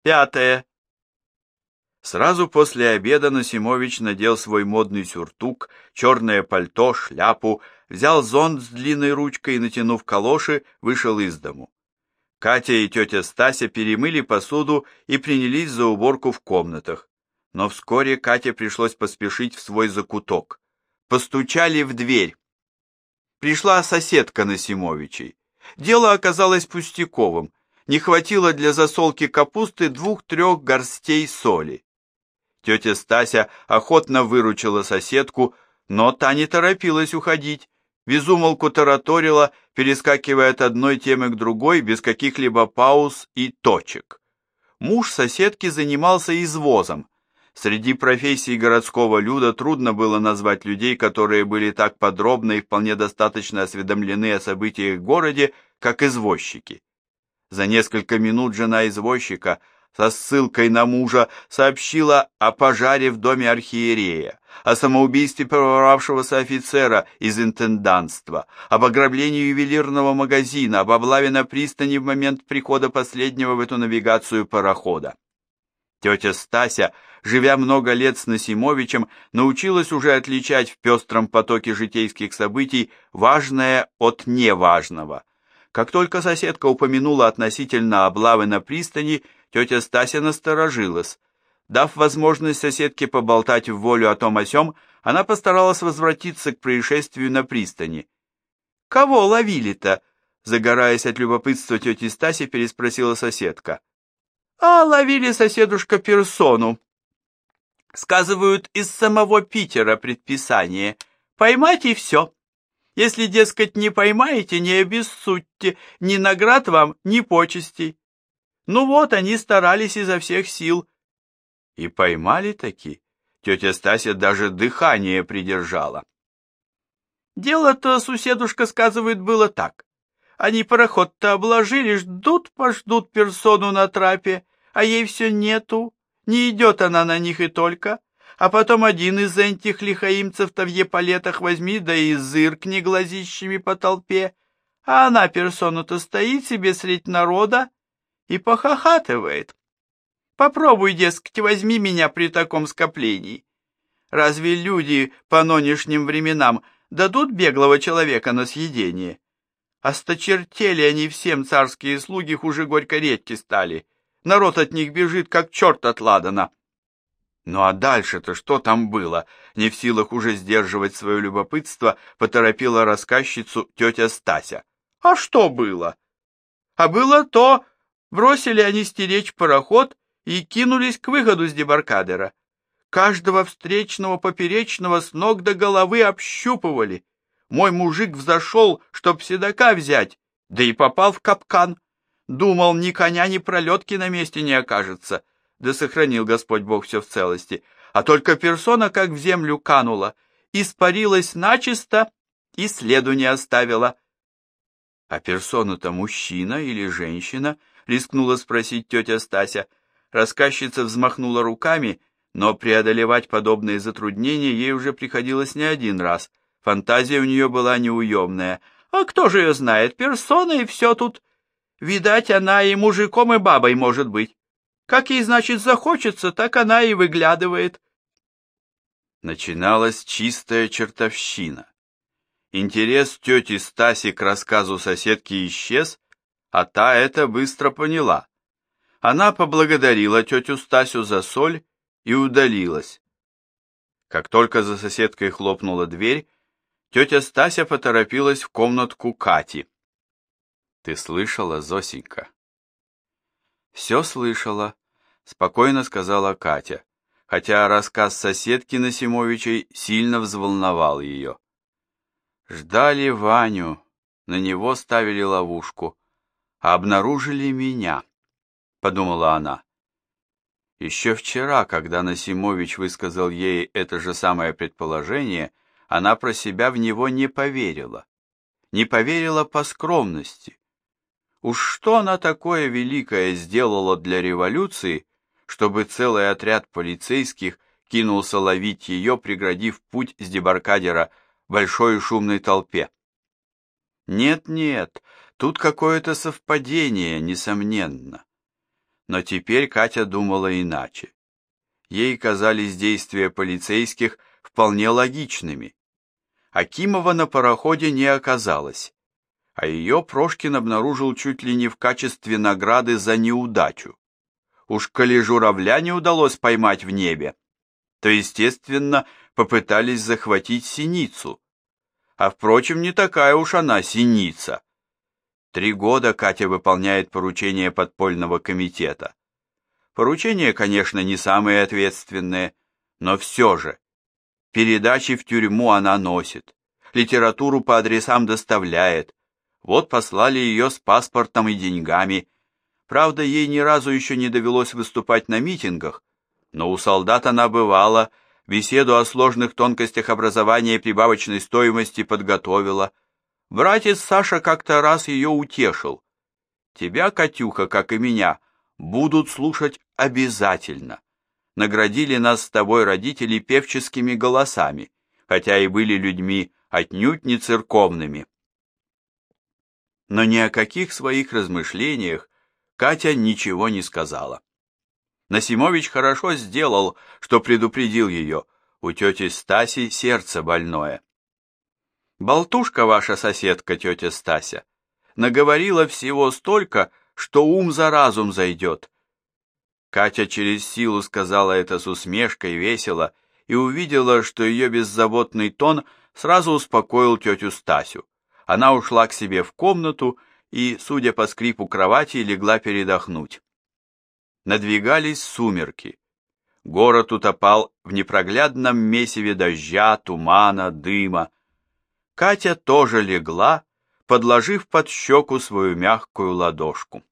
5. Сразу после обеда Насимович надел свой модный сюртук, черное пальто, шляпу, взял зонт с длинной ручкой и, натянув калоши, вышел из дому. Катя и тетя Стася перемыли посуду и принялись за уборку в комнатах. Но вскоре Кате пришлось поспешить в свой закуток. Постучали в дверь. Пришла соседка Насимовичей. Дело оказалось пустяковым. Не хватило для засолки капусты 2-3 горстей соли. Тетя Стася охотно выручила соседку, но та не торопилась уходить. Безумолку тараторила, перескакивая от одной темы к другой, без каких-либо пауз и точек. Муж соседки занимался извозом. Среди профессий городского люда трудно было назвать людей, которые были так подробно и вполне достаточно осведомлены о событиях в городе, как извозчики. За несколько минут жена извозчика со ссылкой на мужа сообщила о пожаре в доме архиерея, о самоубийстве проворовавшегося офицера из интендантства, об ограблении ювелирного магазина, об облаве на пристани в момент прихода последнего в эту навигацию парохода. Тетя Стася, живя много лет с Насимовичем, научилась уже отличать в пестром потоке житейских событий важное от неважного. Как только соседка упомянула относительно облавы на пристани, тетя Стася насторожилась. Дав возможность соседке поболтать в волю о том о сём, она постаралась возвратиться к происшествию на пристани. «Кого ловили-то?» — загораясь от любопытства тети Стаси, переспросила соседка. «А ловили, соседушка, персону. Сказывают, из самого Питера предписание. Поймать и все. Если, дескать, не поймаете, не обессудьте, ни наград вам, ни почестей. Ну вот, они старались изо всех сил». И поймали таки. Тетя Стася даже дыхание придержала. Дело-то, суседушка, сказывает, было так. Они пароход-то обложили, ждут-пождут персону на трапе, а ей все нету, не идет она на них и только. А потом один из этих лихаимцев-то в епалетах возьми, да и зыркни глазищами по толпе, а она персону-то стоит себе средь народа и похохатывает. Попробуй, дескать, возьми меня при таком скоплении. Разве люди по нынешним временам дадут беглого человека на съедение? Осточертели они всем, царские слуги, хуже горько редьки стали. Народ от них бежит, как черт от ладана. Ну а дальше-то что там было? Не в силах уже сдерживать свое любопытство, поторопила рассказчицу тетя Стася. А что было? А было то, бросили они стеречь пароход и кинулись к выходу с дебаркадера. Каждого встречного поперечного с ног до головы общупывали. Мой мужик взошел, чтоб седока взять, да и попал в капкан. Думал, ни коня, ни пролетки на месте не окажется. Да сохранил Господь Бог все в целости. А только персона как в землю канула, испарилась начисто и следу не оставила. А персона-то мужчина или женщина? Рискнула спросить тетя Стася. Рассказчица взмахнула руками, но преодолевать подобные затруднения ей уже приходилось не один раз. Фантазия у нее была неуемная. А кто же ее знает? Персона и все тут. Видать, она и мужиком, и бабой может быть. Как ей, значит, захочется, так она и выглядывает. Начиналась чистая чертовщина. Интерес тети Стаси к рассказу соседки исчез, а та это быстро поняла. Она поблагодарила тетю Стасю за соль и удалилась. Как только за соседкой хлопнула дверь, тетя Стася поторопилась в комнатку Кати. «Ты слышала, Зосенька?» «Все слышала», — спокойно сказала Катя, хотя рассказ соседки Насимовичей сильно взволновал ее. «Ждали Ваню, на него ставили ловушку, а обнаружили меня», — подумала она. Еще вчера, когда Насимович высказал ей это же самое предположение, она про себя в него не поверила. Не поверила по скромности. Уж что она такое великое сделала для революции, чтобы целый отряд полицейских кинулся ловить ее, преградив путь с дебаркадера большой и шумной толпе? Нет, тут какое-то совпадение, несомненно. Но теперь Катя думала иначе. Ей казались действия полицейских вполне логичными. Акимова на пароходе не оказалось, а ее Прошкин обнаружил чуть ли не в качестве награды за неудачу. Уж коли журавля не удалось поймать в небе, то, естественно, попытались захватить синицу. А, впрочем, не такая уж она синица. 3 года Катя выполняет поручения подпольного комитета. Поручения, конечно, не самые ответственные, но все же. Передачи в тюрьму она носит, литературу по адресам доставляет. Вот послали ее с паспортом и деньгами. Правда, ей ни разу еще не довелось выступать на митингах, но у солдат она бывала, беседу о сложных тонкостях образования и прибавочной стоимости подготовила. Братец Саша как-то раз ее утешил. Тебя, Катюха, как и меня, будут слушать обязательно. Наградили нас с тобой родители певческими голосами, хотя и были людьми отнюдь не церковными. Но ни о каких своих размышлениях Катя ничего не сказала. Насимович хорошо сделал, что предупредил ее, у тети Стаси сердце больное. Болтушка ваша соседка, тетя Стася, наговорила всего столько, что ум за разум зайдет. Катя через силу сказала это с усмешкой весело и увидела, что ее беззаботный тон сразу успокоил тетю Стасю. Она ушла к себе в комнату и, судя по скрипу кровати, легла передохнуть. Надвигались сумерки. Город утопал в непроглядном месиве дождя, тумана, дыма. Катя тоже легла, подложив под щеку свою мягкую ладошку.